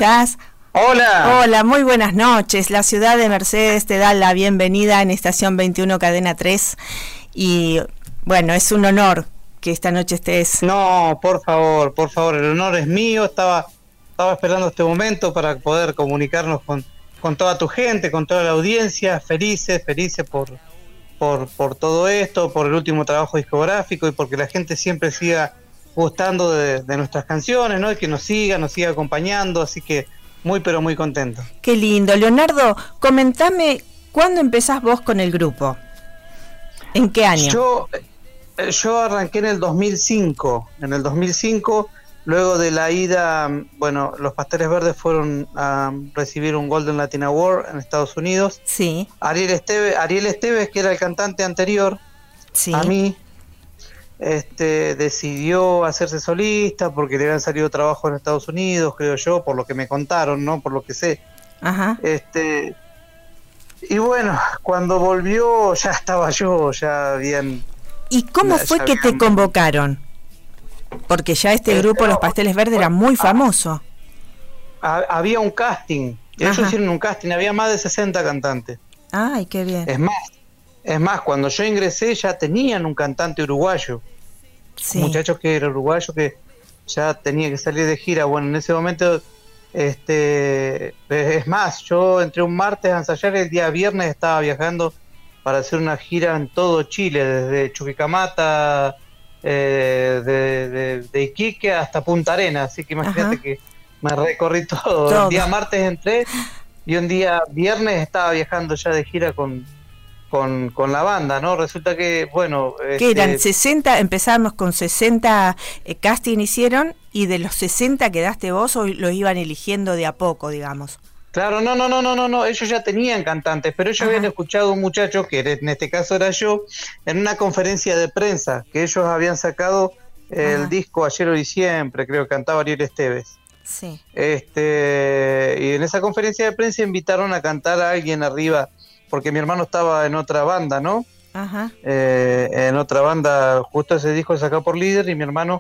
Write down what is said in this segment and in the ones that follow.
escuchás? Hola. Hola, muy buenas noches. La ciudad de Mercedes te da la bienvenida en Estación 21 Cadena 3 y bueno, es un honor que esta noche estés. No, por favor, el honor es mío. Estaba esperando este momento para poder comunicarnos con toda tu gente, con toda la audiencia. Felices por todo esto, por el último trabajo discográfico y porque la gente siempre siga gustando de nuestras canciones, ¿no? Y que nos siga acompañando, así que muy pero muy contento. Qué lindo. Leonardo, comentame, ¿cuándo empezás vos con el grupo? ¿En qué año? Yo arranqué en el 2005. En el 2005, luego de la ida, bueno, los Pasteles Verdes fueron a recibir un Golden Latin Award en Estados Unidos. Sí. Ariel Esteves, que era el cantante anterior, sí. a mí, decidió hacerse solista porque le habían salido trabajo en Estados Unidos, creo yo, por lo que me contaron, ¿no? Por lo que sé. Ajá. Y bueno, cuando volvió ya estaba yo, ya bien. ¿Y cómo fue que te convocaron? Porque ya este grupo, Los Pasteles Verdes, era muy famoso. Había un casting, ellos hicieron un casting, había más de 60 cantantes. Ay, qué bien. Es más, cuando yo ingresé ya tenían un cantante uruguayo. Sí. Un muchacho que era uruguayo que ya tenía que salir de gira. Bueno, en ese momento, es más, yo entré un martes a ensayar, el día viernes estaba viajando para hacer una gira en todo Chile, desde Chuquicamata, de Iquique hasta Punta Arenas, así que imagínate que me recorrí todo. El día martes entré y un día viernes estaba viajando ya de gira con la banda, ¿no? Resulta que, bueno... ¿Qué eran? 60, empezamos con 60 casting hicieron, y de los 60 quedaste vos o los iban eligiendo de a poco, digamos. Claro, no, ellos ya tenían cantantes, pero ellos habían escuchado a un muchacho, que en este caso era yo, en una conferencia de prensa, que ellos habían sacado el disco Ayer, Hoy y Siempre, creo que cantaba Ariel Esteves. Sí. Y en esa conferencia de prensa invitaron a cantar a alguien arriba, porque mi hermano estaba en otra banda, ¿no? En otra banda, justo ese disco sacado por Líder, y mi hermano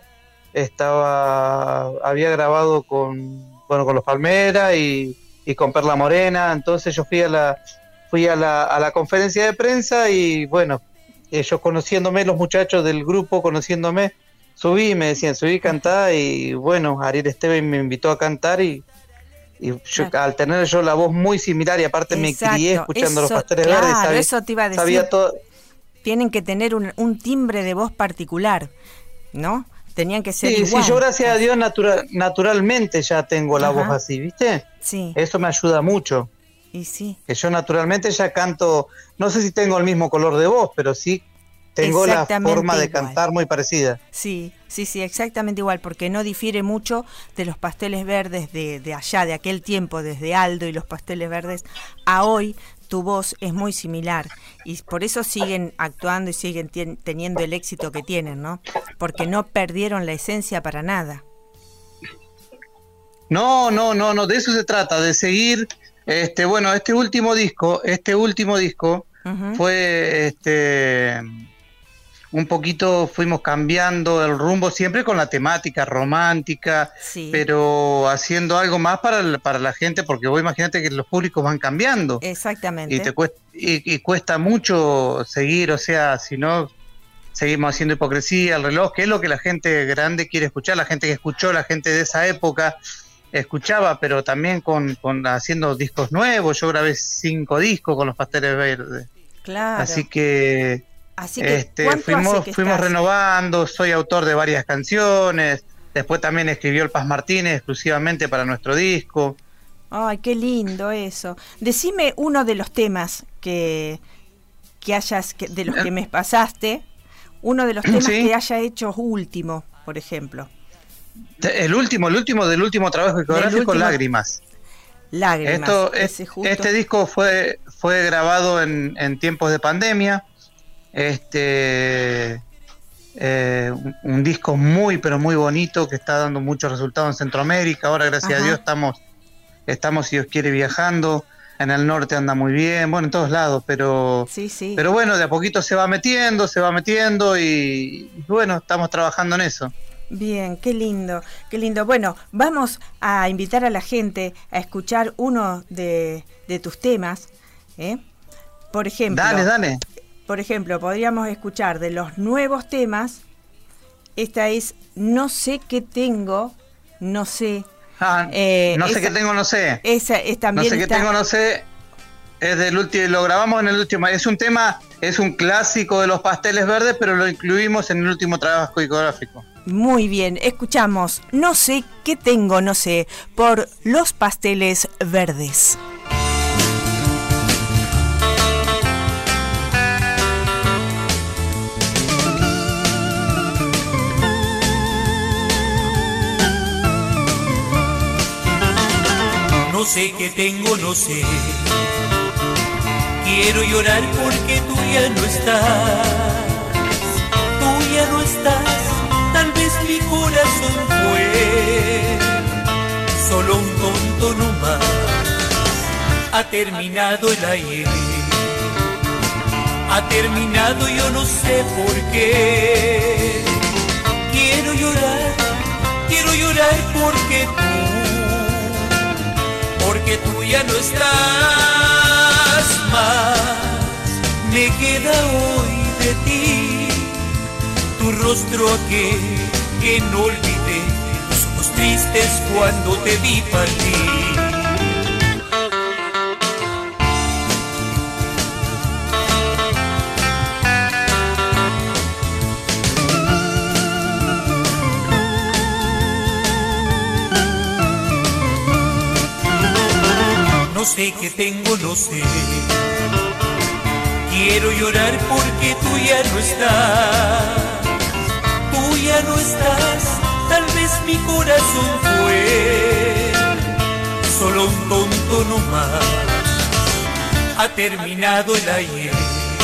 había grabado con los Palmeras y con Perla Morena. Entonces yo fui a la conferencia de prensa y bueno, ellos conociéndome, los muchachos del grupo conociéndome, me decían, subí, cantá, y bueno, Ariel Esteves me invitó a cantar y yo, al tener yo la voz muy similar y aparte me crié escuchando Los Pasteles Verdes, eso te iba a decir, sabía todo. Tienen que tener un timbre de voz particular, ¿no? Tenían que ser igual. Sí, yo gracias a Dios naturalmente ya tengo la voz así, ¿viste? Sí. Eso me ayuda mucho. Y sí. Que yo naturalmente ya canto, no sé si tengo el mismo color de voz, pero sí tengo la forma de cantar muy parecida. Sí, exactamente igual, porque no difiere mucho de Los Pasteles Verdes de allá, de aquel tiempo, desde Aldo y Los Pasteles Verdes a hoy. Tu voz es muy similar y por eso siguen actuando y siguen teniendo el éxito que tienen, ¿no? Porque no perdieron la esencia para nada. No, de eso se trata, de seguir. Este último disco fue un poquito, fuimos cambiando el rumbo, siempre con la temática romántica, pero haciendo algo más para la gente, porque vos imagínate que los públicos van cambiando. Exactamente. Y cuesta mucho seguir, o sea, si no, seguimos haciendo hipocresía, el reloj, que es lo que la gente grande quiere escuchar, la gente que escuchó, la gente de esa época escuchaba, pero también con haciendo discos nuevos. Yo grabé 5 discos con Los Pasteles Verdes. Claro. Así que fuimos renovando, soy autor de varias canciones, después también escribió el Paz Martínez exclusivamente para nuestro disco. Ay, qué lindo eso. Decime uno de los temas que de los que me pasaste, uno de los temas que haya hecho último, por ejemplo. El último del último trabajo discográfico, Lágrimas. Este disco fue grabado en tiempos de pandemia. Un disco muy pero muy bonito que está dando muchos resultados en Centroamérica. Ahora gracias a Dios estamos, si Dios quiere, viajando. En el norte anda muy bien, bueno, en todos lados, pero bueno, de a poquito se va metiendo y bueno, estamos trabajando en eso. Bien, qué lindo, qué lindo. Bueno, vamos a invitar a la gente a escuchar uno de tus temas, ¿eh? Por ejemplo, Dale. Por ejemplo, podríamos escuchar de los nuevos temas. Esta es No sé qué tengo, no sé. No sé qué tengo, no sé. Esa es también. No sé qué tengo, no sé. Es del último, lo grabamos en el último. Es un tema, es un clásico de los Pasteles Verdes, pero lo incluimos en el último trabajo discográfico. Muy bien, escuchamos No sé qué tengo, no sé, por Los Pasteles Verdes. No sé qué tengo, no sé. Quiero llorar porque tú ya no estás. Tú ya no estás. Tal vez mi corazón fue solo un tonto nomás. Ha terminado el ayer. Ha terminado, yo no sé por qué. Quiero llorar porque tú ya no estás más. Me queda hoy de ti tu rostro aquel que no olvidé, los ojos tristes cuando te vi partir. No sé qué tengo, no sé. Quiero llorar porque tú ya no estás. Tú ya no estás. Tal vez mi corazón fue solo un tonto nomás. Ha terminado el ayer.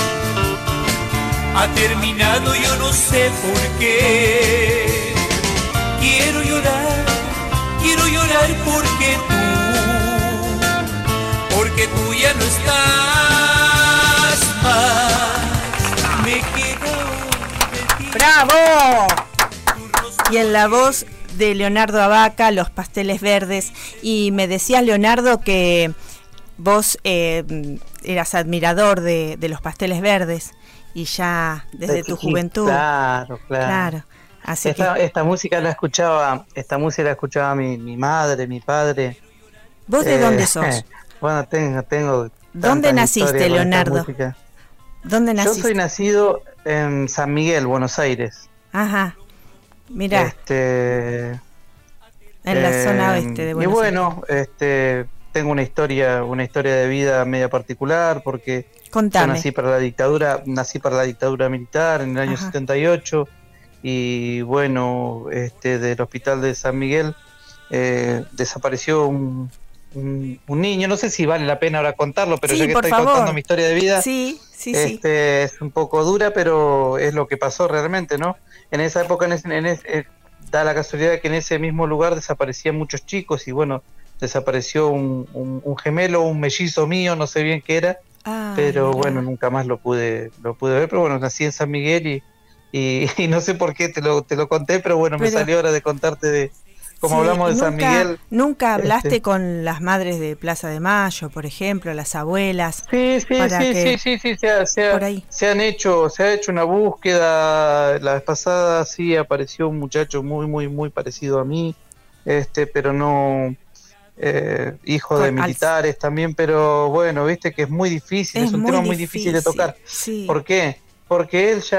Ha terminado, yo no sé por qué. Quiero llorar porque tú ya no estás más. Me quedo de ti. ¡Bravo! Y en la voz de Leonardo Abaca, Los Pasteles Verdes. Y me decías, Leonardo, que vos eras admirador de Los Pasteles Verdes y ya desde tu juventud. Claro. Así esta música la escuchaba mi madre, mi padre. ¿Vos de dónde sos? Bueno, tengo. ¿Dónde naciste, Leonardo? ¿Dónde naciste? Yo soy nacido en San Miguel, Buenos Aires. Ajá. Mirá. En la zona oeste de Buenos Aires. Y bueno, tengo una historia de vida media particular porque Contame. Yo nací para la dictadura militar en el año 78 y bueno, del hospital de San Miguel desapareció un niño, no sé si vale la pena ahora contarlo, pero sí, ya que estoy contando mi historia de vida, sí. Es un poco dura, pero es lo que pasó realmente, ¿no? En esa época, da la casualidad que en ese mismo lugar desaparecían muchos chicos y bueno, desapareció un gemelo, un mellizo mío, no sé bien qué era, pero bueno, nunca más lo pude ver, pero bueno, nací en San Miguel y no sé por qué te lo conté, pero bueno, me salió hora de contarte como hablamos de San Miguel. ¿Nunca hablaste con las madres de Plaza de Mayo, por ejemplo, las abuelas? Sí, se ha hecho una búsqueda. La vez pasada sí apareció un muchacho muy parecido a mí, pero no hijo de militares también, pero bueno, viste que es muy difícil, es un tema muy difícil de tocar. Sí. ¿Por qué? Porque él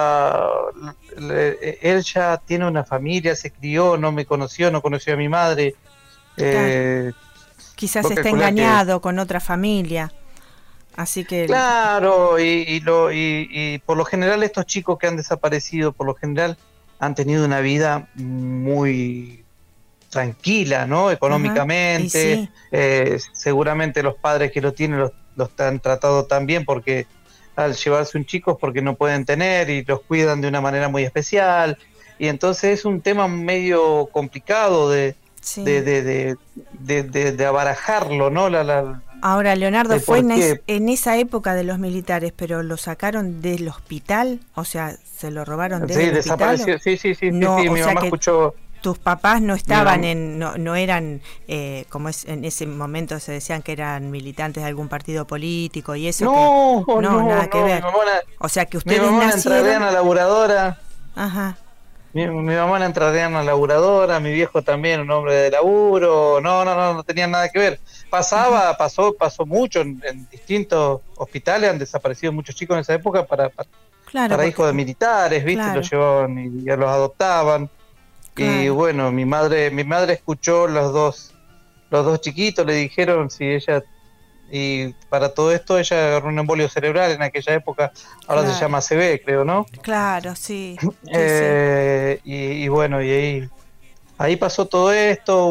ya tiene una familia, se crió, no me conoció, no conoció a mi madre. Claro. Quizás está engañado con otra familia, así que... Claro, y por lo general estos chicos que han desaparecido, por lo general han tenido una vida muy tranquila, ¿no? Económicamente. Seguramente los padres que lo tienen los han tratado tan bien porque... al llevarse un chico es porque no pueden tener y los cuidan de una manera muy especial y entonces es un tema medio complicado de abarajarlo, ¿no? Ahora, Leonardo, fue ¿Por qué? en esa época de los militares, pero lo sacaron del hospital, o sea, se lo robaron desde Sí, el hospital. desapareció. Sí, No, sí, o mi sea mamá que escuchó. tus papás no Mi estaban mam- no eran, como es en ese momento se decían que eran militantes de algún partido político y eso que No, no, no, nada que no, ver. O sea que mi ustedes mamá era nacieron, entrerriana laburadora. ajá, Mi mamá era entrerriana laburadora, mi viejo también, un hombre de laburo. No tenía nada que ver. ajá, Pasó mucho en distintos hospitales, han desaparecido muchos chicos en esa época claro, para porque, hijos de militares, ¿viste? Los claro, llevaban y ya los adoptaban. Y claro, bueno, mi madre escuchó los dos chiquitos, le dijeron si ella, y para todo esto ella agarró un embolio cerebral en aquella época, ahora se claro, llama ACV, creo, ¿no? claro, sí, sí, sí, Y bueno, ahí pasó todo esto,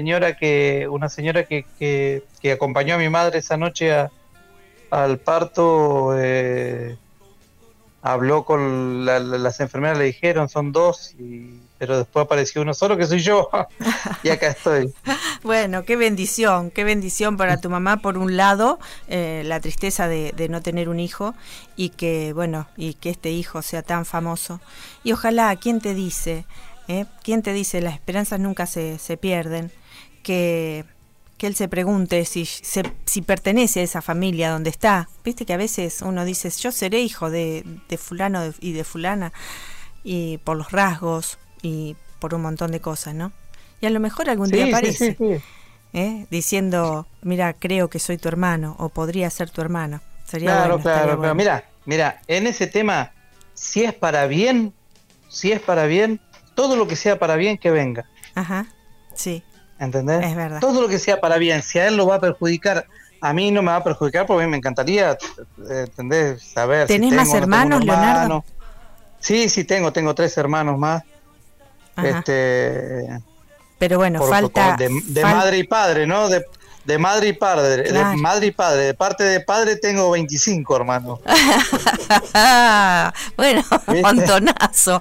que acompañó a mi madre esa noche al parto, habló con las enfermeras, le dijeron, son dos, pero después apareció uno solo, que soy yo, y acá estoy. Bueno, qué bendición para tu mamá, por un lado, la tristeza de no tener un hijo y que, bueno, y que este hijo sea tan famoso. Y ojalá, ¿quién te dice? ¿Quién te dice? Las esperanzas nunca se pierden. Que él se pregunte si pertenece a esa familia donde está. Viste que a veces uno dice, yo seré hijo de fulano y de fulana, y por los rasgos y por un montón de cosas, ¿no? Y a lo mejor algún día aparece, diciendo, mira, creo que soy tu hermano, o podría ser tu hermano. Sería Claro, bueno, estaría claro. bueno. Mira, en ese tema, si es para bien, todo lo que sea para bien que venga, Ajá, sí, ¿entendés? es verdad. Todo lo que sea para bien, si a él lo va a perjudicar, a mí no me va a perjudicar, porque a mí me encantaría, ¿entendés? Saber si ¿Tenés tengo más o no tengo un hermanos, Leonardo? hermano. Sí, tengo 3 hermanos más, Ajá. Pero bueno, de madre y padre, ¿no? De madre y padre, Claro. de madre y padre, de parte de padre tengo 25 hermanos. Bueno, un ¿Viste? montonazo.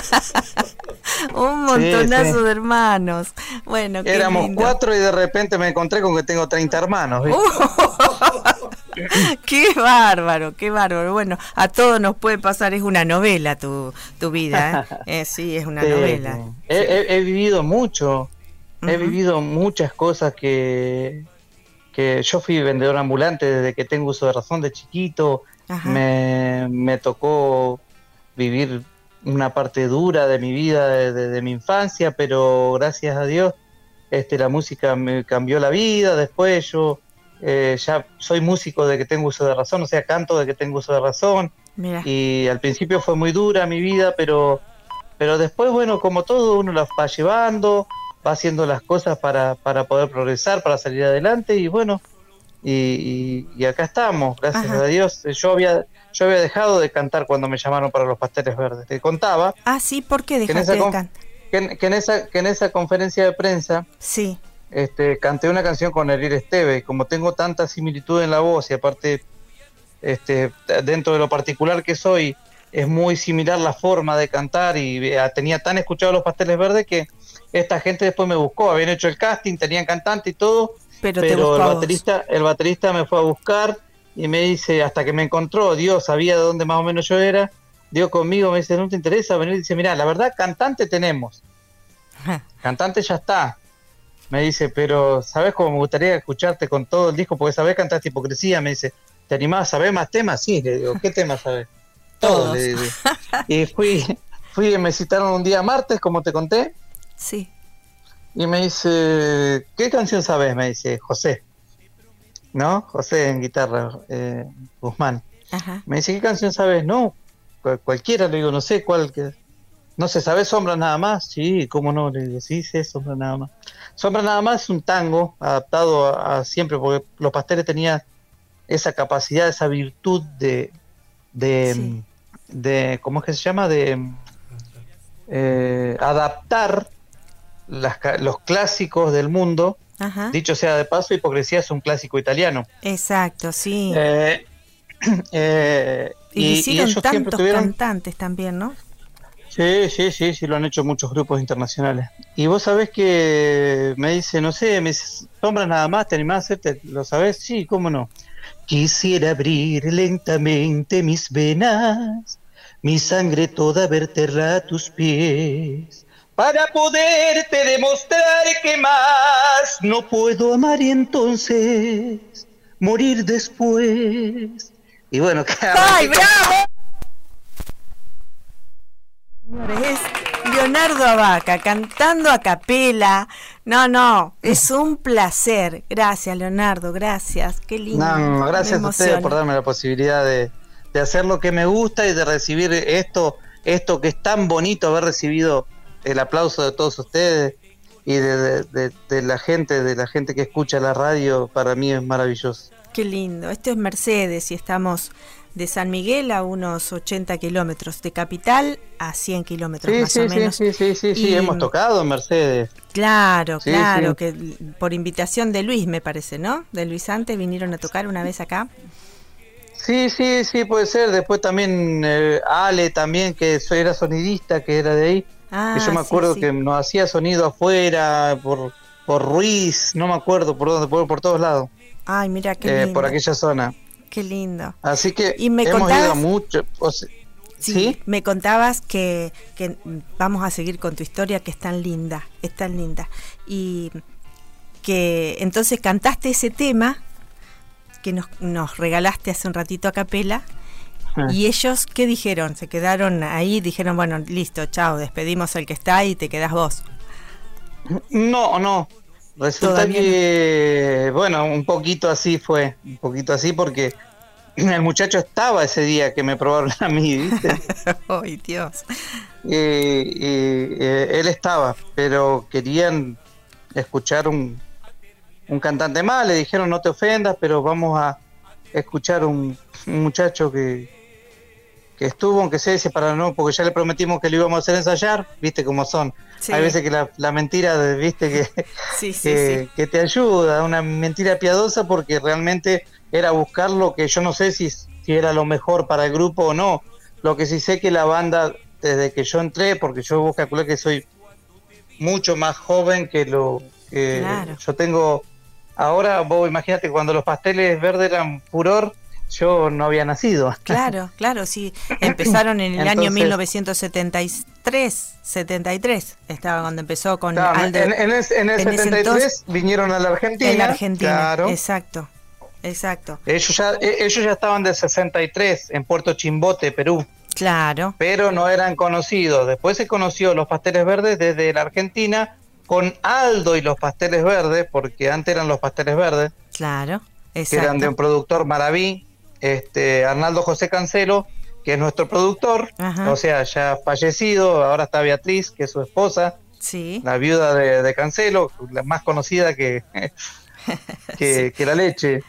Un montonazo Sí. de hermanos. Bueno, qué Éramos lindo. 4 y de repente me encontré con que tengo 30 hermanos, ¿viste? Qué bárbaro, qué bárbaro. Bueno, a todos nos puede pasar, es una novela tu vida, ¿eh? Sí, es una Sí, novela. sí. He vivido mucho, he Ujú. vivido muchas cosas que yo fui vendedor ambulante desde que tengo uso de razón, de chiquito. Ajá. Me tocó vivir una parte dura de mi vida, de mi infancia, pero gracias a Dios la música me cambió la vida. Después yo ya soy músico de que tengo uso de razón, o sea, canto de que tengo uso de razón. Mira. Y al principio fue muy dura mi vida, pero después, bueno, como todo, uno las va llevando, va haciendo las cosas para poder progresar, para salir adelante, y bueno, y acá estamos, gracias Ajá. a Dios. Yo había dejado de cantar cuando me llamaron para los Pasteles Verdes. Te contaba Ah, sí, ¿por qué que dejaste de cantar? que en esa conferencia de prensa Sí. canté una canción con Elir Esteve, y como tengo tanta similitud en la voz, y aparte dentro de lo particular que soy, es muy similar la forma de cantar, y tenía tan escuchado los Pasteles Verdes que esta gente después me buscó, habían hecho el casting, tenían cantante y todo, Pero te pero buscó a vos. el baterista me fue a buscar y me dice, hasta que me encontró, Dios sabía de dónde más o menos yo era, dio conmigo, me dice, ¿no te interesa venir? Dice, mirá, la verdad, cantante tenemos, cantante ya está. Me dice, pero ¿sabes cómo me gustaría escucharte con todo el disco? Porque sabés cantar Hipocresía. Me dice, ¿te animás a saber más temas? Sí, le digo, ¿qué temas sabés? Todos, le digo. Y me citaron un día martes, como te conté, Sí. y me dice, ¿qué canción sabés? Me dice, José, ¿no? José en guitarra, Guzmán. Ajá. Me dice, ¿qué canción sabés? No, cualquiera, le digo, no sé cuál. No sé, ¿sabés Sombra Nada Más? Sí, ¿cómo no? Le digo, sí, Sombra Nada Más. Sombra Nada Más es un tango adaptado a siempre, porque Los Pasteles tenía esa capacidad, esa virtud Sí. de ¿cómo es que se llama? De adaptar los clásicos del mundo. Ajá. Dicho sea de paso, Hipocresía es un clásico italiano. Exacto, sí. Y Y lo hicieron ellos siempre tantos tuvieron... cantantes también, ¿no? Sí, sí, sí, sí, lo han hecho muchos grupos internacionales. Y vos sabés que me dice, no sé, me dice, sombras nada más, ¿te animás a hacerte? ¿Lo sabés? Sí, cómo no. Quisiera abrir lentamente mis venas, mi sangre toda verterla a tus pies, para poderte demostrar que más no puedo amar y entonces morir después. Y bueno, que ¡Ay, arranqué bravo! Señores, es Leonardo Abaca cantando a capela. No, no, es un placer. Gracias, Leonardo, gracias. Qué lindo. No, Me gracias a ustedes emociona. por darme la posibilidad de hacer lo que me gusta y de recibir esto que es tan bonito, haber recibido el aplauso de todos ustedes y de la gente que escucha la radio. Para mí es maravilloso. Qué lindo. Esto es Mercedes y estamos de San Miguel a unos 80 kilómetros, de Capital a 100 kilómetros más o menos. Sí, hemos tocado en Mercedes. Claro, Sí, claro, sí. que por invitación de Luis, me parece, ¿no? De Luis Antes vinieron a tocar una vez acá. Sí, puede ser. Después también Ale también, que era sonidista, que era de ahí. Ah, Que yo me acuerdo sí. que nos hacía sonido afuera, por Ruiz, no me acuerdo por dónde, por todos lados. Ay, mira, qué lindo. Por aquella zona. Qué lindo. Así que Y me hemos contabas, ido mucho. sí, me contabas que vamos a seguir con tu historia, que es tan linda, es tan linda. Y que entonces cantaste ese tema que nos regalaste hace un ratito a capela. ¿Y ellos qué dijeron? ¿Se quedaron ahí? Dijeron, bueno, listo, chao, despedimos al que está y te quedás vos. No. Resulta Todavía que, bueno, un poquito así fue. Un poquito así porque el muchacho estaba ese día que me probaron a mí, ¿viste? ¡Ay, Dios! Él estaba, pero querían escuchar un cantante más. Le dijeron, no te ofendas, pero vamos a escuchar un muchacho que estuvo, aunque sea ese para no, porque ya le prometimos que lo íbamos a hacer ensayar, viste cómo son. Sí. Hay veces que la mentira, viste, que, Sí. que te ayuda, una mentira piadosa, porque realmente era buscar lo que yo no sé si era lo mejor para el grupo o no. Lo que sí sé que la banda, desde que yo entré, porque yo vos calculé que soy mucho más joven que lo que Claro. yo tengo ahora. Vos imagínate, cuando los Pasteles Verdes eran furor, yo no había nacido. Claro, sí. Empezaron en el año Entonces, 1973, estaba cuando empezó con claro, Aldo. en el 73 entonces, vinieron a la Argentina. En Argentina, claro. exacto. Ellos ya estaban del 63 en Puerto Chimbote, Perú. Claro. Pero no eran conocidos. Después se conoció los Pasteles Verdes desde la Argentina con Aldo y los Pasteles Verdes, porque antes eran los Pasteles Verdes. Claro, Que eran de un productor maraví, Arnaldo José Cancelo, que es nuestro productor. Ajá. O sea, ya fallecido. Ahora está Beatriz, que es su esposa, sí, la viuda de Cancelo, la más conocida que sí, que la leche.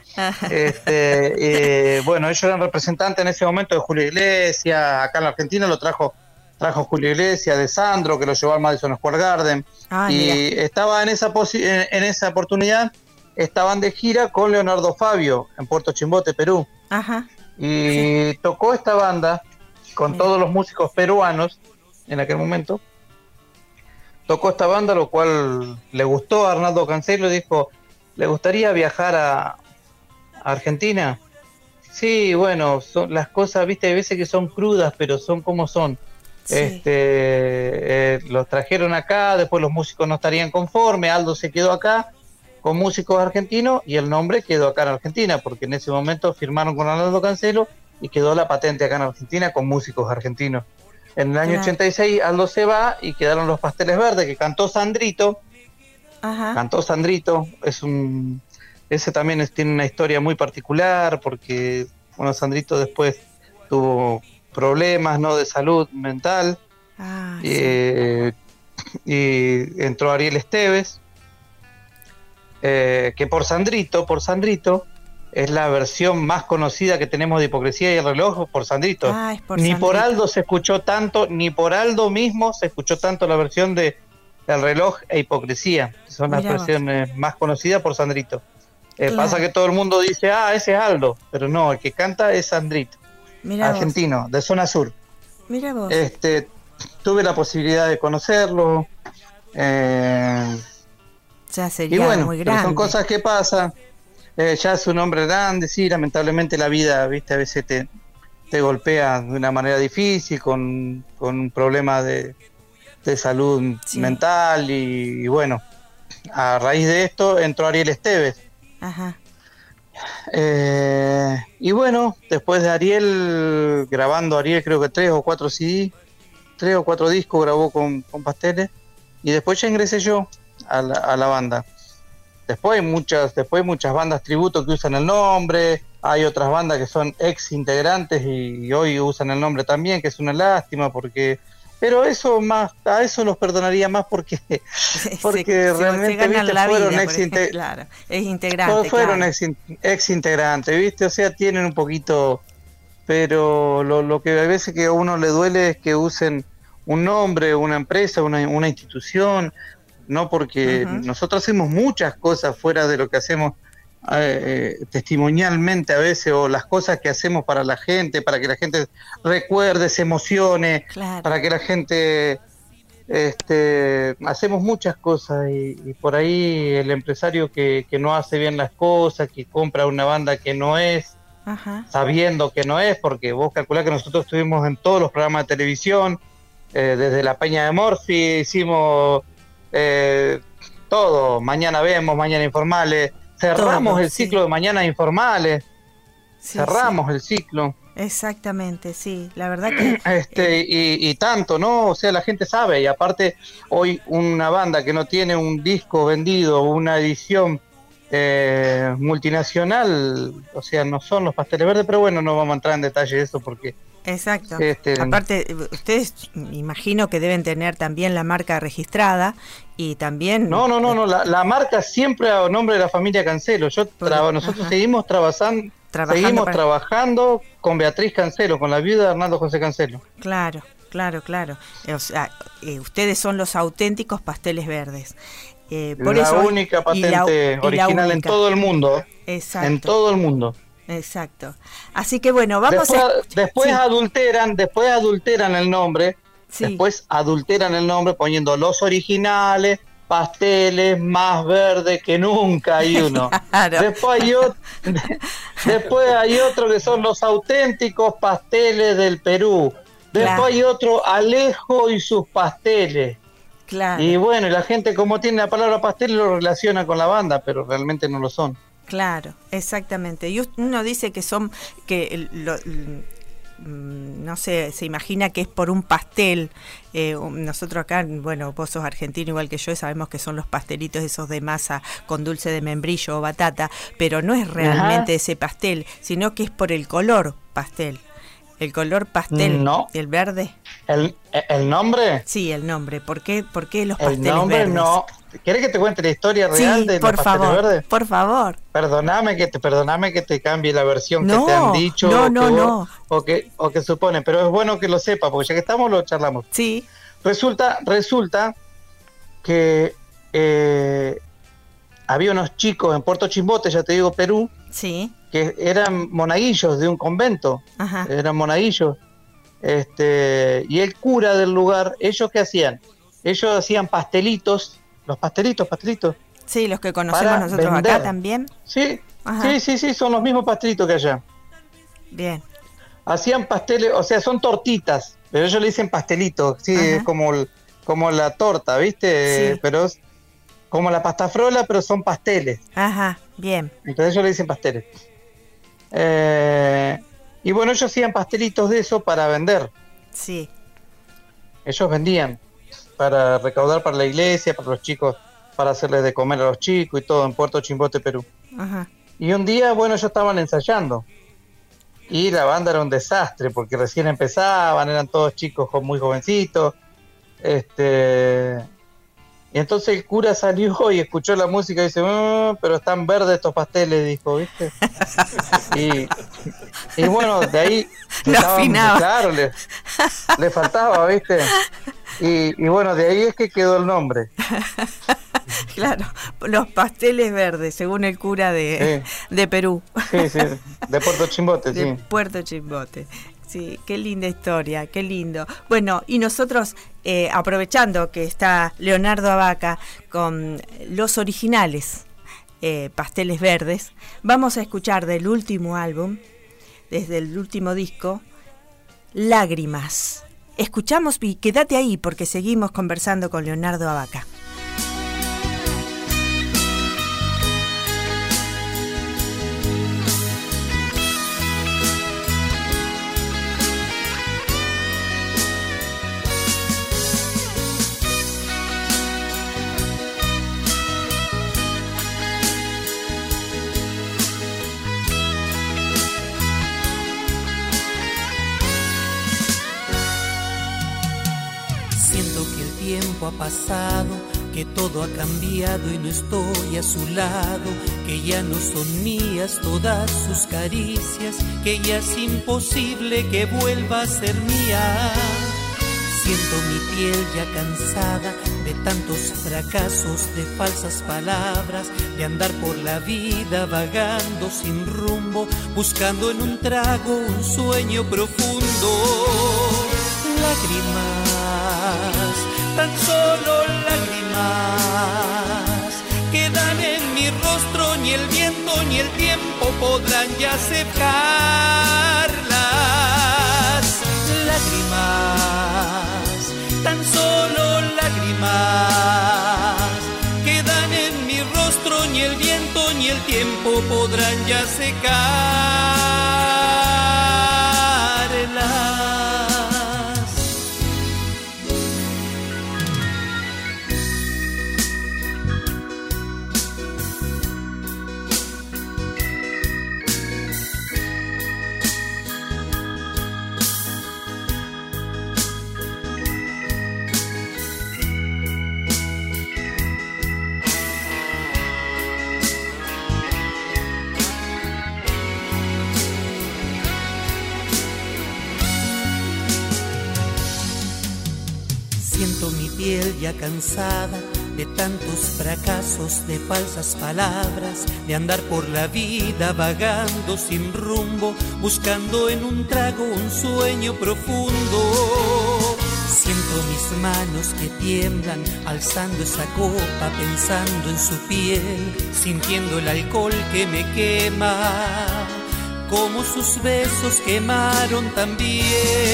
Bueno, ellos eran representantes en ese momento de Julio Iglesias. Acá en la Argentina lo trajo Julio Iglesias, de Sandro, que lo llevó al Madison Square Garden. Y estaba en esa oportunidad, estaban de gira con Leonardo Fabio en Puerto Chimbote, Perú. Ajá. Y tocó esta banda con todos los músicos peruanos en aquel momento. Tocó esta banda, lo cual le gustó a Arnaldo Cancelo, y dijo, ¿le gustaría viajar a Argentina? Sí, bueno, son las cosas, viste, hay veces que son crudas, pero son como son. Sí. Los trajeron acá, después los músicos no estarían conformes, Aldo se quedó acá con músicos argentinos y el nombre quedó acá en Argentina, porque en ese momento firmaron con Arnaldo Cancelo y quedó la patente acá en Argentina con músicos argentinos. En el año 86 Aldo se va y quedaron los Pasteles Verdes, que cantó Sandrito. Ajá. Cantó Sandrito, ese también tiene una historia muy particular, porque bueno, Sandrito después tuvo problemas, ¿no?, de salud mental. Sí. Y entró Ariel Esteves, que por Sandrito es la versión más conocida que tenemos de Hipocresía y el Reloj, por Sandrito. Por Aldo se escuchó tanto, ni por Aldo mismo se escuchó tanto la versión de El Reloj e Hipocresía, que son las versiones más conocidas por Sandrito. Pasa que todo el mundo dice, ese es Aldo, pero no, el que canta es Sandrito. Argentino, de zona sur. Mira vos. tuve la posibilidad de conocerlo. Ya Y sería bueno, muy pero grande. son cosas que pasan. Ya es un hombre grande, sí, lamentablemente la vida, viste, a veces te golpea de una manera difícil, con un problema de salud Sí. mental, y bueno, a raíz de esto entró Ariel Esteves. Ajá. Y bueno, después de Ariel, grabando Ariel creo que 3 o 4 discos grabó con Pasteles, y después ya ingresé yo a la banda. Después hay muchas bandas tributo que usan el nombre, hay otras bandas que son ex integrantes y hoy usan el nombre también, que es una lástima pero eso más, a eso los perdonaría más porque Se realmente, ganan viste, la fueron vida, por ejemplo, claro. Es integrante, fueron claro. ex integrantes, viste, o sea, tienen un poquito, pero lo que a veces que a uno le duele es que usen un nombre, una empresa, una institución, no, porque Ujú. nosotros hacemos muchas cosas fuera de lo que hacemos testimonialmente a veces, o las cosas que hacemos para la gente, para que la gente recuerde, se emocione, Claro. para que la gente, hacemos muchas cosas, y por ahí el empresario que no hace bien las cosas, que compra una banda que no es, Ajá. sabiendo que no es, porque vos calculás que nosotros estuvimos en todos los programas de televisión, desde La Peña de Morphy, hicimos todo, Mañana Vemos, Mañana Informales, cerramos Todo, el sí. ciclo de Mañana Informales, Sí, cerramos sí. el ciclo, Exactamente, sí. La verdad que y tanto, ¿no? O sea, la gente sabe, y aparte hoy una banda que no tiene un disco vendido, una edición multinacional, o sea, no son los Pasteles Verdes, pero bueno, no vamos a entrar en detalle de eso porque exacto. Aparte, ustedes imagino que deben tener también la marca registrada y también... no, la marca siempre a nombre de la familia Cancelo. Nosotros Ajá. seguimos Trabajando para... trabajando con Beatriz Cancelo, con la viuda de Hernando José Cancelo. Claro, claro. O sea, ustedes son los auténticos Pasteles Verdes. Por La eso única patente original en única. todo el mundo. Exacto. En todo el mundo. Exacto. Así que bueno, vamos después sí. adulteran el nombre. Sí. Después adulteran el nombre poniendo los originales, Pasteles, más verde que nunca hay uno. Claro. Después hay otro que son los auténticos Pasteles del Perú. Después Claro. hay otro, Alejo y sus pasteles. Claro. Y bueno, y la gente, como tiene la palabra pastel, lo relaciona con la banda, pero realmente no lo son. Claro, exactamente. Y uno dice que son, no sé, se imagina que es por un pastel. Nosotros acá, bueno, vos sos argentino igual que yo, y sabemos que son los pastelitos esos de masa con dulce de membrillo o batata, pero no es realmente ese pastel, sino que es por el color pastel. El color pastel, No. el verde. ¿El nombre? Sí, el nombre. ¿Por qué los El pasteles nombre verdes? no. ¿Querés que te cuente la historia real Sí, de los por pasteles favor, verdes? por favor. Perdóname que te cambie la versión que te han dicho No. o que suponen, pero es bueno que lo sepas, porque ya que estamos lo charlamos. Sí. Resulta que había unos chicos en Puerto Chimbote, ya te digo, Perú, Sí. que eran monaguillos de un convento. Ajá. Eran monaguillos. Y el cura del lugar, ¿ellos qué hacían? Ellos hacían pastelitos, los pastelitos. Sí, los que conocemos para nosotros vender. acá también. Sí, Ajá. sí, son los mismos pastelitos que allá. Bien. Hacían pasteles, o sea, son tortitas, pero ellos le dicen pastelitos, sí, Ajá. es como la torta, ¿viste? Sí. Pero es como la pastafrola, pero son pasteles. Ajá, bien. Entonces ellos le dicen pasteles. Y bueno, ellos hacían pastelitos de eso para vender. Sí. Ellos vendían para recaudar para la iglesia, para los chicos, para hacerles de comer a los chicos y todo en Puerto Chimbote, Perú. Ajá. Y un día, bueno, ellos estaban ensayando y la banda era un desastre porque recién empezaban, eran todos chicos muy jovencitos. Y entonces el cura salió y escuchó la música y dice, pero están verdes estos pasteles, dijo, ¿viste? y bueno, de ahí Lo afinaba. claro, le faltaba, ¿viste? Y bueno, de ahí es que quedó el nombre. Claro, los pasteles verdes, según el cura de Perú. Sí, de Puerto Chimbote, de sí. Puerto Chimbote. Sí, qué linda historia, qué lindo. Bueno, y nosotros, aprovechando que está Leonardo Abaca con los originales Pasteles Verdes, vamos a escuchar del último álbum, desde el último disco, Lágrimas. Escuchamos y quédate ahí porque seguimos conversando con Leonardo Abaca. El tiempo ha pasado, que todo ha cambiado y no estoy a su lado, que ya no son mías todas sus caricias, que ya es imposible que vuelva a ser mía. Siento mi piel ya cansada de tantos fracasos, de falsas palabras, de andar por la vida vagando sin rumbo, buscando en un trago un sueño profundo. Lágrimas, tan solo lágrimas, quedan en mi rostro, ni el viento ni el tiempo podrán ya secarlas. Lágrimas, tan solo lágrimas, quedan en mi rostro, ni el viento ni el tiempo podrán ya secarlas. Siento mi piel ya cansada de tantos fracasos, de falsas palabras, de andar por la vida vagando sin rumbo, buscando en un trago un sueño profundo. Siento mis manos que tiemblan, alzando esa copa, pensando en su piel, sintiendo el alcohol que me quema, como sus besos quemaron también.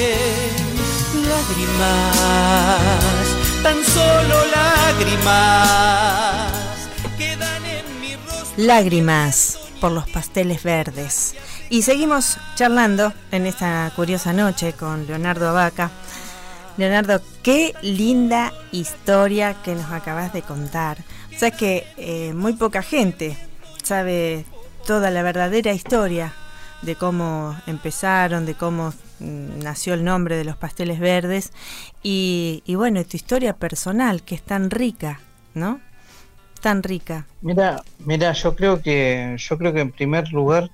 Lágrimas, tan solo lágrimas, quedan en mi rostro. Lágrimas por los Pasteles Verdes. Y seguimos charlando en esta curiosa noche con Leonardo Abaca. Leonardo, qué linda historia que nos acabas de contar. O sea que muy poca gente sabe toda la verdadera historia de cómo empezaron, de cómo nació el nombre de los Pasteles Verdes y bueno, tu historia personal que es tan rica, ¿no? Tan rica. Mira, yo creo que en primer lugar,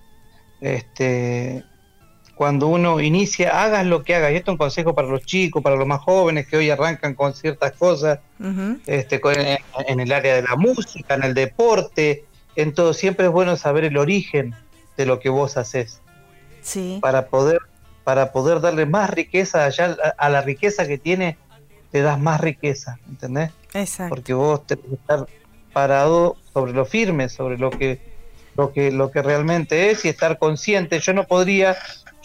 cuando uno inicia, hagas lo que hagas, y esto es un consejo para los chicos, para los más jóvenes que hoy arrancan con ciertas cosas, en el área de la música, en el deporte, en todo, siempre es bueno saber el origen de lo que vos haces. Sí. Para poder darle más riqueza allá, a la riqueza que tiene, te das más riqueza, ¿entendés? Exacto. Porque vos tenés que estar parado sobre lo firme, sobre lo que realmente es y estar consciente. Yo no podría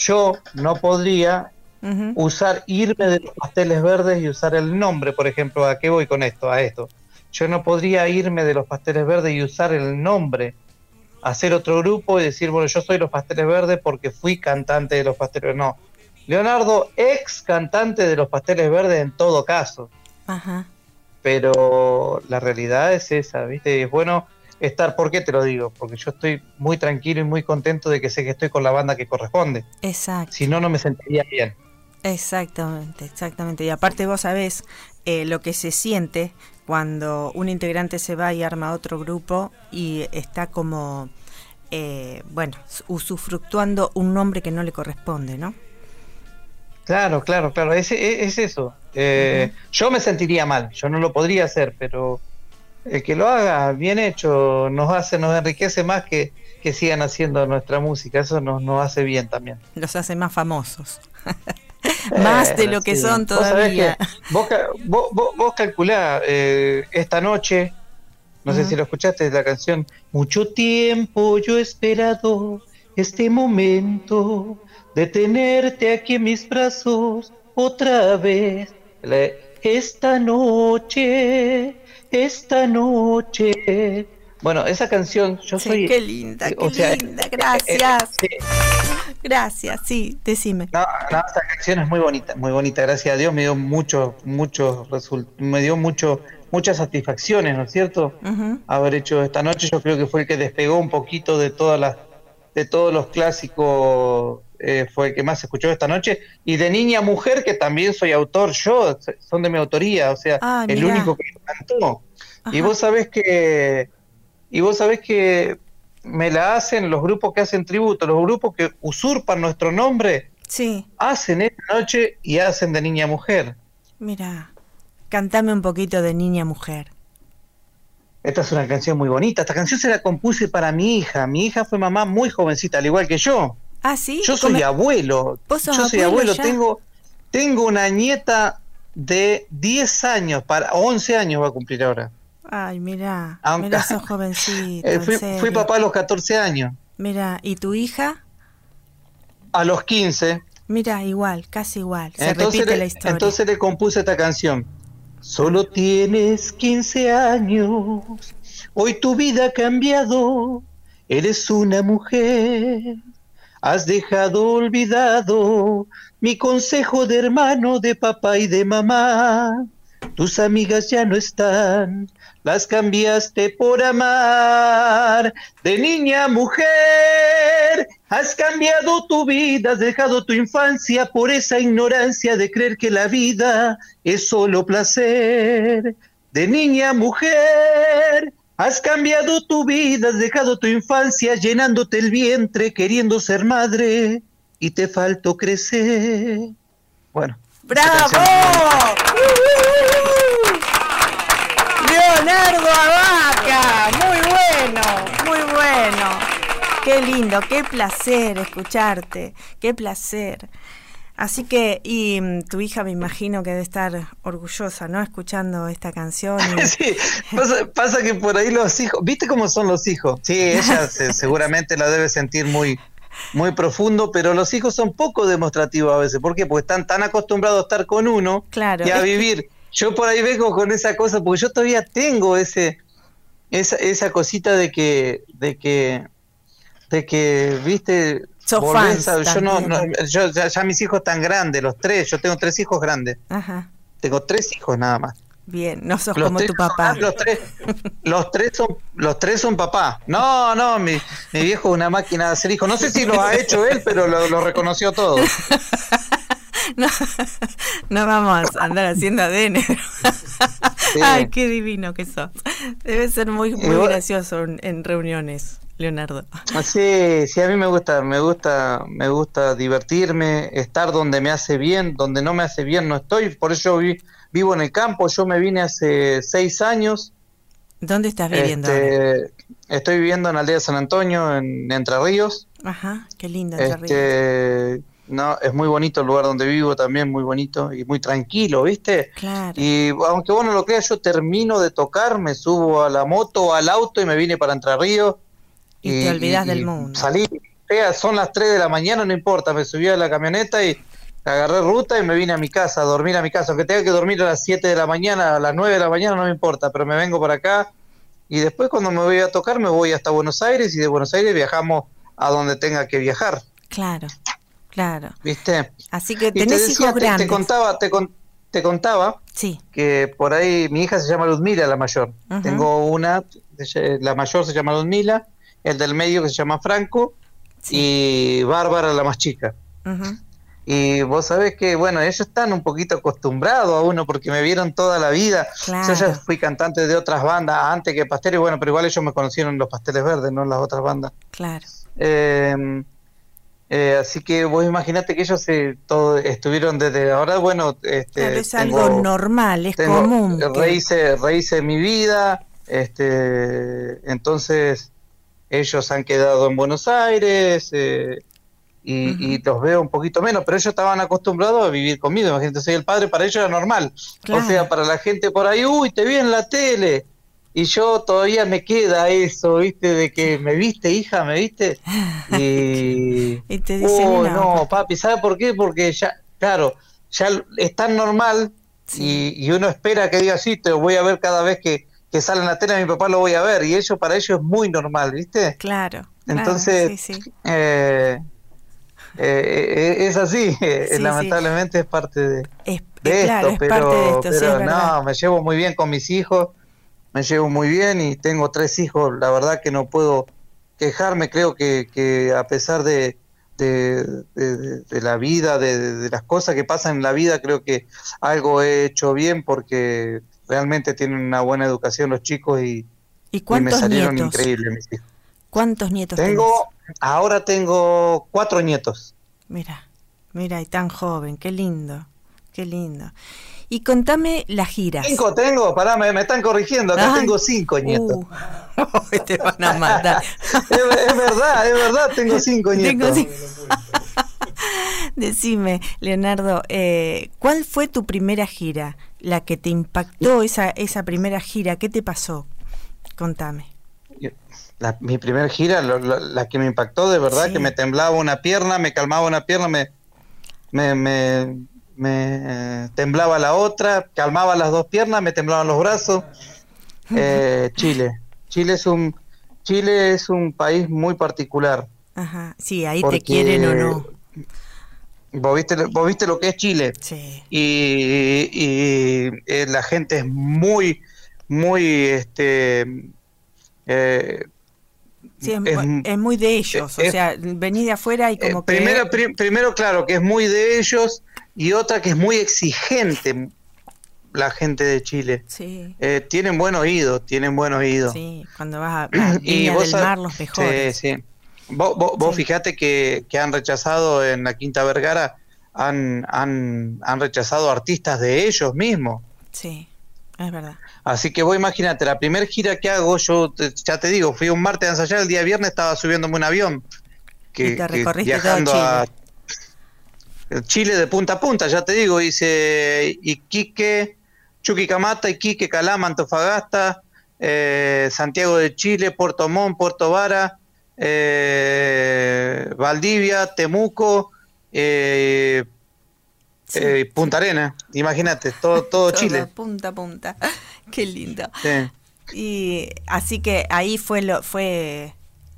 irme de los Pasteles Verdes y usar el nombre, por ejemplo. ¿A qué voy con esto? A esto. Yo no podría irme de los Pasteles Verdes y usar el nombre, hacer otro grupo y decir, bueno, yo soy los Pasteles Verdes porque fui cantante de los Pasteles Verdes. No, Leonardo, ex cantante de los Pasteles Verdes en todo caso. Ajá. Pero la realidad es esa, ¿viste? Es bueno estar, ¿por qué te lo digo? Porque yo estoy muy tranquilo y muy contento de que sé que estoy con la banda que corresponde. Exacto. Si no, no me sentiría bien. Exactamente. Y aparte vos sabés lo que se siente cuando un integrante se va y arma otro grupo y está como, usufructuando un nombre que no le corresponde, ¿no? Claro, es eso. Yo me sentiría mal, yo no lo podría hacer, pero El que lo haga bien hecho nos enriquece más que sigan haciendo nuestra música. Eso nos hace bien también. Los hace más famosos. Más de lo que sí. son todavía. Vos calculá, esta noche, no sé si lo escuchaste, la canción Mucho tiempo yo he esperado este momento de tenerte aquí en mis brazos otra vez. Esta noche. Bueno, esa canción, yo soy... Qué linda, linda, gracias. Gracias, sí, decime. No, esta canción es muy bonita, gracias a Dios me dio muchas satisfacciones, ¿no es cierto? Haber hecho esta noche, yo creo que fue el que despegó un poquito de todos los clásicos, fue el que más se escuchó esta noche, y de Niña a Mujer, que también soy autor yo, son de mi autoría, o sea, el único que cantó. Y vos sabés que me la hacen los grupos que hacen tributo, los grupos que usurpan nuestro nombre, sí, hacen esta noche y hacen de Niña a Mujer. Mira, cantame un poquito de Niña a Mujer. Esta es una canción muy bonita. Esta canción se la compuse para mi hija. Mi hija fue mamá muy jovencita, al igual que yo. Ah, sí. Yo soy abuelo. ¿Vos sos yo soy abuelo. Ya? Tengo una nieta de 10 años, 11 años va a cumplir ahora. Ay, mira, sos jovencito. Fui papá a los 14 años. Mira, ¿y tu hija? A los 15. Mira, igual, casi igual. Repite la historia. Entonces le compuse esta canción. Solo tienes 15 años, hoy tu vida ha cambiado, eres una mujer, has dejado olvidado mi consejo de hermano, de papá y de mamá. Tus amigas ya no están, las cambiaste por amar. De niña a mujer, has cambiado tu vida, has dejado tu infancia por esa ignorancia de creer que la vida es solo placer. De niña a mujer, has cambiado tu vida, has dejado tu infancia llenándote el vientre, queriendo ser madre, y te faltó crecer. Bueno. ¡Bravo! Leonardo Abaca, muy bueno. Qué lindo, qué placer escucharte, qué placer. Así que, y tu hija me imagino que debe estar orgullosa, ¿no? Escuchando esta canción. Y... Sí, pasa que por ahí los hijos, ¿viste cómo son los hijos? Sí, ella seguramente la debe sentir muy profundo, pero los hijos son poco demostrativos a veces. ¿Por qué? Porque están tan acostumbrados a estar con uno, claro, y a vivir. Yo por ahí vengo con esa cosa, porque yo todavía tengo esa cosita de que viste, volvés a, yo ya mis hijos están grandes, los tres, yo tengo 3 hijos grandes. Ajá. Tengo 3 hijos nada más. Bien, no sos como tu papá. Los tres son papá. No, mi viejo es una máquina de hacer hijos. No sé si lo ha hecho él, pero lo reconoció todo. No vamos a andar haciendo ADN. Sí. Ay, qué divino que sos. Debe ser muy gracioso en reuniones, Leonardo. Sí, a mí me gusta divertirme, estar donde me hace bien, donde no me hace bien no estoy. Por eso vivo en el campo. Yo me vine hace 6 años. ¿Dónde estás viviendo ahora? Estoy viviendo en la aldea de San Antonio, en Entre Ríos. Ajá, qué lindo Entre Ríos. No, es muy bonito el lugar donde vivo, también muy bonito y muy tranquilo, ¿viste? Claro. Y aunque vos no lo creas, yo termino de tocar, me subo a la moto o al auto y me vine para Entre Ríos. Y te olvidás del mundo. Salí, son las 3 de la mañana, no importa, me subí a la camioneta y agarré ruta y me vine a mi casa, a dormir a mi casa. Aunque tenga que dormir a las 7 de la mañana, a las 9 de la mañana, no me importa, pero me vengo para acá. Y después cuando me voy a tocar me voy hasta Buenos Aires y de Buenos Aires viajamos a donde tenga que viajar. Claro. ¿Viste? Así que tenés hijos grandes. Te contaba sí, que por ahí mi hija se llama Ludmila, la mayor. Uh-huh. Tengo una, la mayor se llama Ludmila, el del medio que se llama Franco, sí, y Bárbara, la más chica. Uh-huh. Y vos sabés que, bueno, ellos están un poquito acostumbrados a uno porque me vieron toda la vida. Claro. Yo ya fui cantante de otras bandas antes que Pasteles, bueno, pero igual ellos me conocieron en los Pasteles Verdes, no en las otras bandas. Claro. Así que vos imaginate que ellos estuvieron desde ahora, bueno, claro, es algo normal, es común. Rehice mi vida, Entonces ellos han quedado en Buenos Aires, y los veo un poquito menos, pero ellos estaban acostumbrados a vivir conmigo, imagínate, soy el padre, para ellos era normal. Claro. O sea, para la gente por ahí, uy, te vi en la tele, y yo todavía me queda eso, ¿viste? De que me viste, hija, me viste, y te dicen, no, papi, ¿sabe por qué? Porque ya, claro, ya es tan normal, y uno espera que diga, sí, te voy a ver cada vez que sale en la tele, a mi papá lo voy a ver, y eso para ellos es muy normal, ¿viste? Claro. Entonces, sí. Es así, lamentablemente es parte de claro, esto, es parte de esto, pero sí, es verdad. no, me llevo muy bien con mis hijos, me llevo muy bien y tengo 3 hijos, la verdad que no puedo quejarme, creo que a pesar de la vida, de las cosas que pasan en la vida, creo que algo he hecho bien porque realmente tienen una buena educación los chicos y me cuántos salieron nietos? increíbles mis hijos. ¿Cuántos nietos Ahora tengo 4 nietos. Mira, y tan joven, qué lindo. Y contame las giras. 5 tengo, pará, me están corrigiendo, acá tengo 5 nietos. Te van a matar. es verdad, tengo 5 nietos. Decime, Leonardo, ¿cuál fue tu primera gira? La que te impactó, esa primera gira, ¿qué te pasó? Contame. Mi primera gira, la que me impactó de verdad, que me temblaba una pierna, me calmaba una pierna, me temblaba la otra, calmaba las 2 piernas, me temblaban los brazos. Chile es un país muy particular. Ajá, sí, ahí te quieren o no. Vos viste lo que es Chile. Sí. Y la gente es muy sí, es muy de ellos, o sea, venís de afuera y como que... Primero, claro, que es muy de ellos, y otra que es muy exigente la gente de Chile. Sí. Tienen buen oído. Sí, cuando vas a Viña del Mar, los mejores. Sí. Vos fijate que han rechazado en la Quinta Vergara, han rechazado artistas de ellos mismos. Sí, es verdad. Así que vos imagínate, la primera gira que hago, yo ya te digo, fui un martes a ensayar, el día viernes estaba subiéndome un avión. Y te recorriste viajando todo Chile. A Chile de punta a punta, ya te digo, hice Iquique, Chuquicamata, Iquique, Calama, Antofagasta, Santiago de Chile, Puerto Montt, Puerto Vara, Valdivia, Temuco, Punta Arenas, imagínate, todo Chile. Punta a punta, qué lindo. Sí. Y así que ahí fue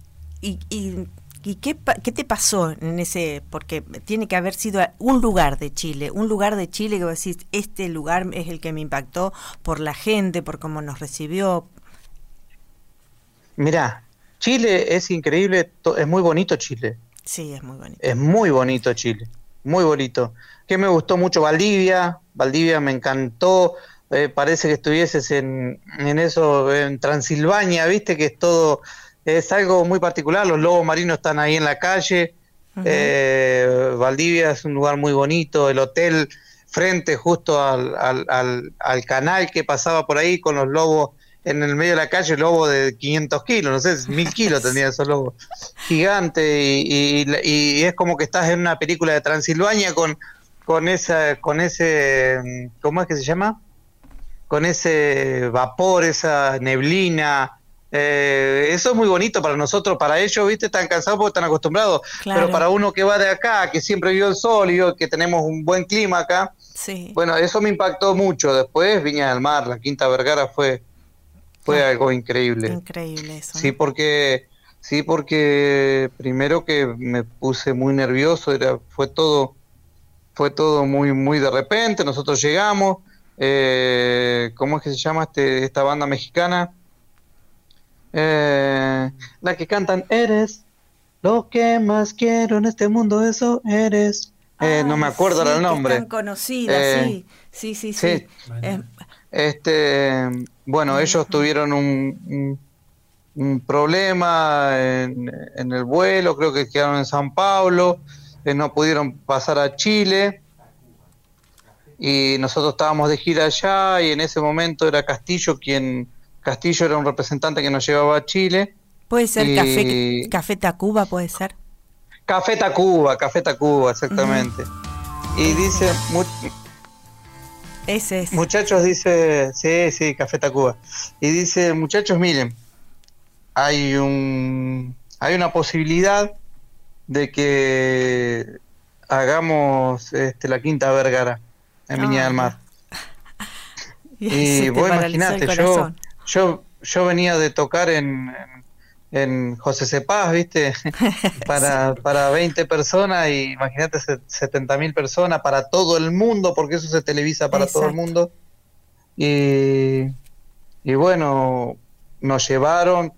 ¿y qué te pasó en ese? Porque tiene que haber sido un lugar de Chile que vos decís, este lugar es el que me impactó por la gente, por cómo nos recibió. Mirá, Chile es increíble, es muy bonito Chile. Sí, es muy bonito. Es muy bonito Chile, muy bonito. Que me gustó mucho Valdivia me encantó. Parece que estuvieses en Transilvania, viste que es algo muy particular, los lobos marinos están ahí en la calle. Uh-huh. Valdivia es un lugar muy bonito, el hotel frente justo al canal que pasaba por ahí con los lobos en el medio de la calle, lobo de 500 kilos, no sé, 1000 kilos tenía esos lobos, gigante, y es como que estás en una película de Transilvania con ese, ¿cómo es que se llama? Con ese vapor, esa neblina. Eso es muy bonito para nosotros, para ellos, viste, están cansados porque están acostumbrados, claro. Pero para uno que va de acá, que siempre vio el sol y que tenemos un buen clima acá, sí. Bueno, eso me impactó mucho. Después Viña del Mar, la Quinta Vergara fue algo increíble. Increíble eso, ¿no? Sí, porque primero que me puse muy nervioso, fue todo muy muy de repente. Nosotros llegamos, ¿cómo es que se llama esta banda mexicana? La que cantan Eres lo que más quiero en este mundo, eso eres. No me acuerdo el nombre. Tan conocida, sí. Bueno, ellos tuvieron un problema en el vuelo, creo que quedaron en San Pablo, no pudieron pasar a Chile y nosotros estábamos de gira allá y en ese momento era Castillo quien Castillo era un representante que nos llevaba a Chile. Puede ser y... Café Tacuba, puede ser. Café Tacuba, exactamente. Y dice, ese es. muchachos, dice, sí, Café Tacuba. Y dice, muchachos, miren, hay una posibilidad de que hagamos la Quinta Vergara en Viña del Mar. Y vos imaginate, yo venía de tocar en José Cepaz, ¿viste? para 20 personas, y imagínate 70.000 personas para todo el mundo, porque eso se televisa para todo el mundo. Y bueno, nos llevaron.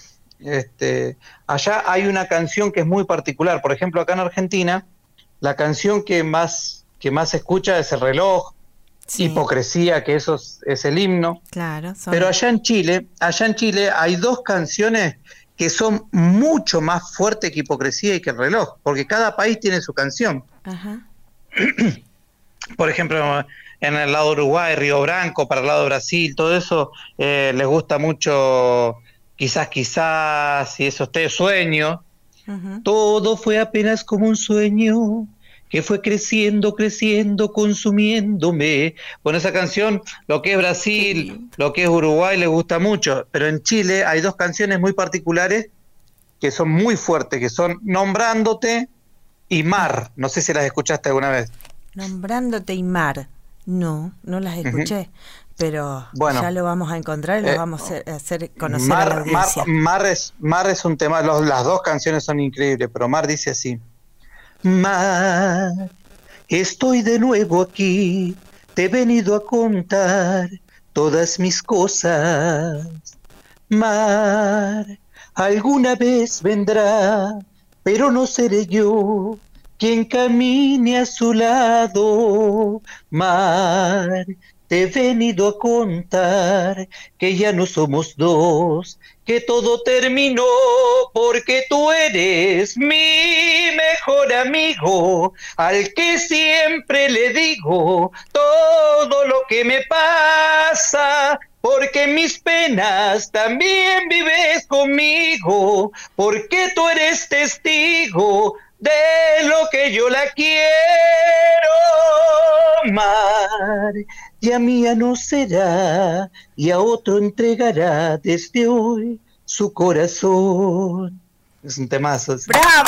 Allá hay una canción que es muy particular. Por ejemplo, acá en Argentina, la canción que más se escucha es El Reloj, sí. Hipocresía, que eso es el himno. Claro. Pero allá en Chile hay dos canciones que son mucho más fuertes que Hipocresía y que El Reloj, porque cada país tiene su canción. Ajá. Por ejemplo, en el lado de Uruguay, Río Branco, para el lado de Brasil, todo eso les gusta mucho. Quizás, y eso, Sueño. Uh-huh. Todo fue apenas como un sueño que fue creciendo, consumiéndome. Bueno, esa canción, lo que es Brasil, lo que es Uruguay, le gusta mucho. Pero en Chile hay dos canciones muy particulares que son muy fuertes, que son Nombrándote y Mar. No sé si las escuchaste alguna vez. Nombrándote y Mar. No las escuché. Uh-huh. Pero bueno, ya lo vamos a encontrar y lo vamos a hacer conocer a la audiencia. Mar es un tema, las dos canciones son increíbles, pero Mar dice así: Mar, estoy de nuevo aquí, te he venido a contar todas mis cosas. Mar, alguna vez vendrá, pero no seré yo quien camine a su lado. Mar, te he venido a contar que ya no somos dos, que todo terminó porque tú eres mi mejor amigo, al que siempre le digo todo lo que me pasa, porque en mis penas también vives conmigo, porque tú eres testigo de lo que yo la quiero. Mar, ya mía no será, y a otro entregará desde hoy su corazón. Es un temazo. ¡Bravo!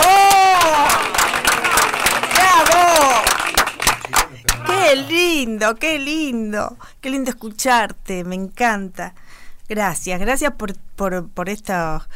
¡Bravo! ¡Qué lindo, qué lindo! ¡Qué lindo escucharte! Me encanta. Gracias por estas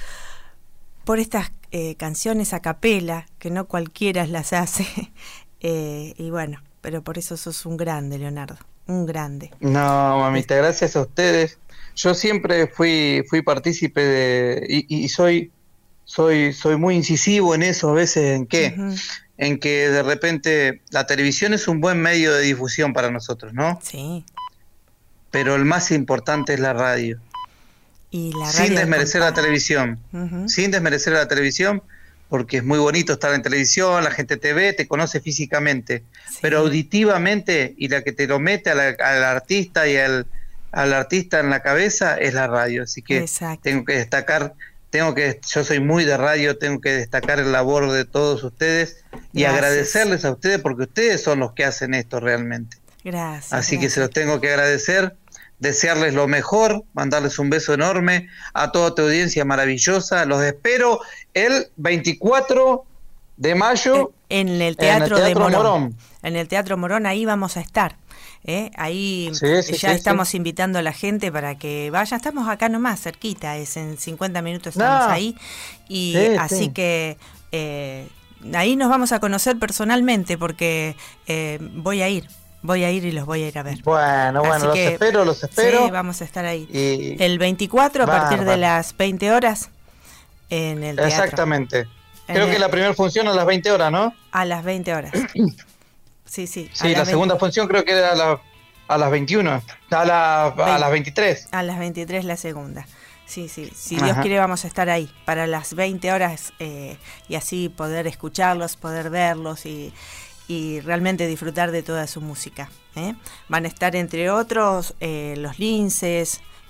canciones a capela, que no cualquiera las hace. Y bueno, pero por eso sos un grande, Leonardo. Un grande. No, mamita, gracias a ustedes. Yo siempre fui partícipe de y soy muy incisivo en eso a veces, en que uh-huh. en que de repente la televisión es un buen medio de difusión para nosotros, ¿no? Sí. Pero el más importante es la radio. Y la radio sin desmerecer la televisión. Uh-huh. Sin desmerecer la televisión, porque es muy bonito estar en televisión, la gente te ve, te conoce físicamente, sí. Pero auditivamente, y la que te lo mete al artista y al artista en la cabeza es la radio. Así que exacto. Tengo que destacar, yo soy muy de radio, tengo que destacar el labor de todos ustedes y gracias. Agradecerles a ustedes, porque ustedes son los que hacen esto realmente. Gracias. Así que se los tengo que agradecer, desearles lo mejor, mandarles un beso enorme a toda tu audiencia maravillosa. Los espero el 24 de mayo en el Teatro de Morón. En el Teatro Morón, ahí vamos a estar. Ahí ya estamos invitando a la gente para que vaya. Estamos acá nomás, cerquita, en 50 minutos estamos ahí. Y así que ahí nos vamos a conocer personalmente, porque voy a ir y los voy a ir a ver. Bueno, los espero. Sí, vamos a estar ahí. El 24 a partir de las 20 horas en el teatro. Exactamente. Creo que la primera función a las 20 horas, ¿no? A las 20 horas. Sí. Sí, la segunda función creo que era a las 21, a las 23. A las 23 la segunda. Sí. Si Dios quiere vamos a estar ahí para las 20 horas y así poder escucharlos, poder verlos y realmente disfrutar de toda su música. Van a estar entre otros Los Linces,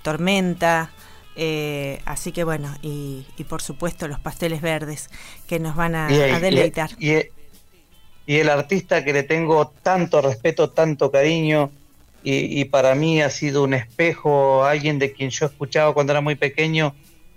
Tormenta, así que bueno, y por supuesto los pasteles verdes que nos van a deleitar. Y el artista que le tengo tanto respeto, tanto cariño, y para mí ha sido un espejo, alguien de quien yo escuchaba cuando era muy pequeño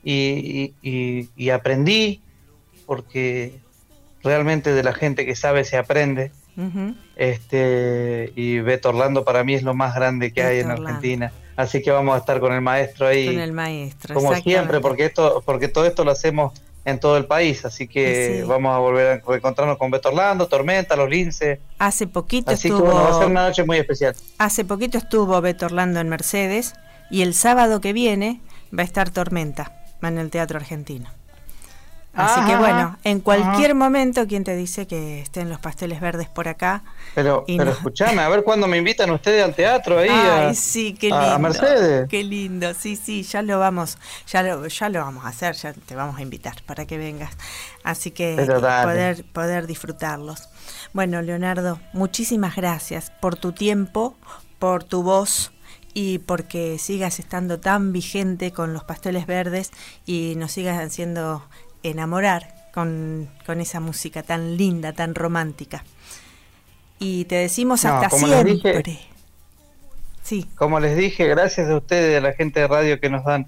y aprendí, porque realmente de la gente que sabe se aprende. Uh-huh. Y Beto Orlando para mí es lo más grande que hay en Argentina, así que vamos a estar con el maestro ahí, con el maestro, como siempre, porque todo esto lo hacemos en todo el país, así que sí, vamos a volver a reencontrarnos con Beto Orlando, Tormenta, Los Linces. Hace poquito así estuvo, que bueno, va a ser una noche muy especial. Hace poquito estuvo Beto Orlando en Mercedes, y el sábado que viene va a estar Tormenta en el Teatro Argentino. Así que bueno, en cualquier momento, ¿quién te dice que estén los pasteles verdes por acá? Pero escuchame, a ver cuándo me invitan ustedes al teatro ahí. Sí, qué lindo. A Mercedes. Qué lindo, sí, ya lo vamos a hacer, ya te vamos a invitar para que vengas. Así que poder disfrutarlos. Bueno, Leonardo, muchísimas gracias por tu tiempo, por tu voz, y porque sigas estando tan vigente con los pasteles verdes y nos sigas haciendo enamorar con esa música tan linda, tan romántica. Y te decimos hasta siempre. Sí. Como les dije, gracias a ustedes, a la gente de radio que nos dan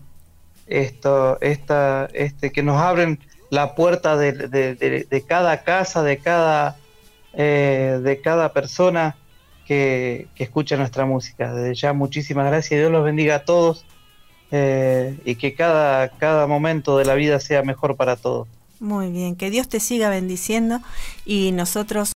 que nos abren la puerta de cada casa, de cada persona que escucha nuestra música. Desde ya, muchísimas gracias. Dios los bendiga a todos. Y que cada momento de la vida sea mejor para todos. Muy bien, que Dios te siga bendiciendo, y nosotros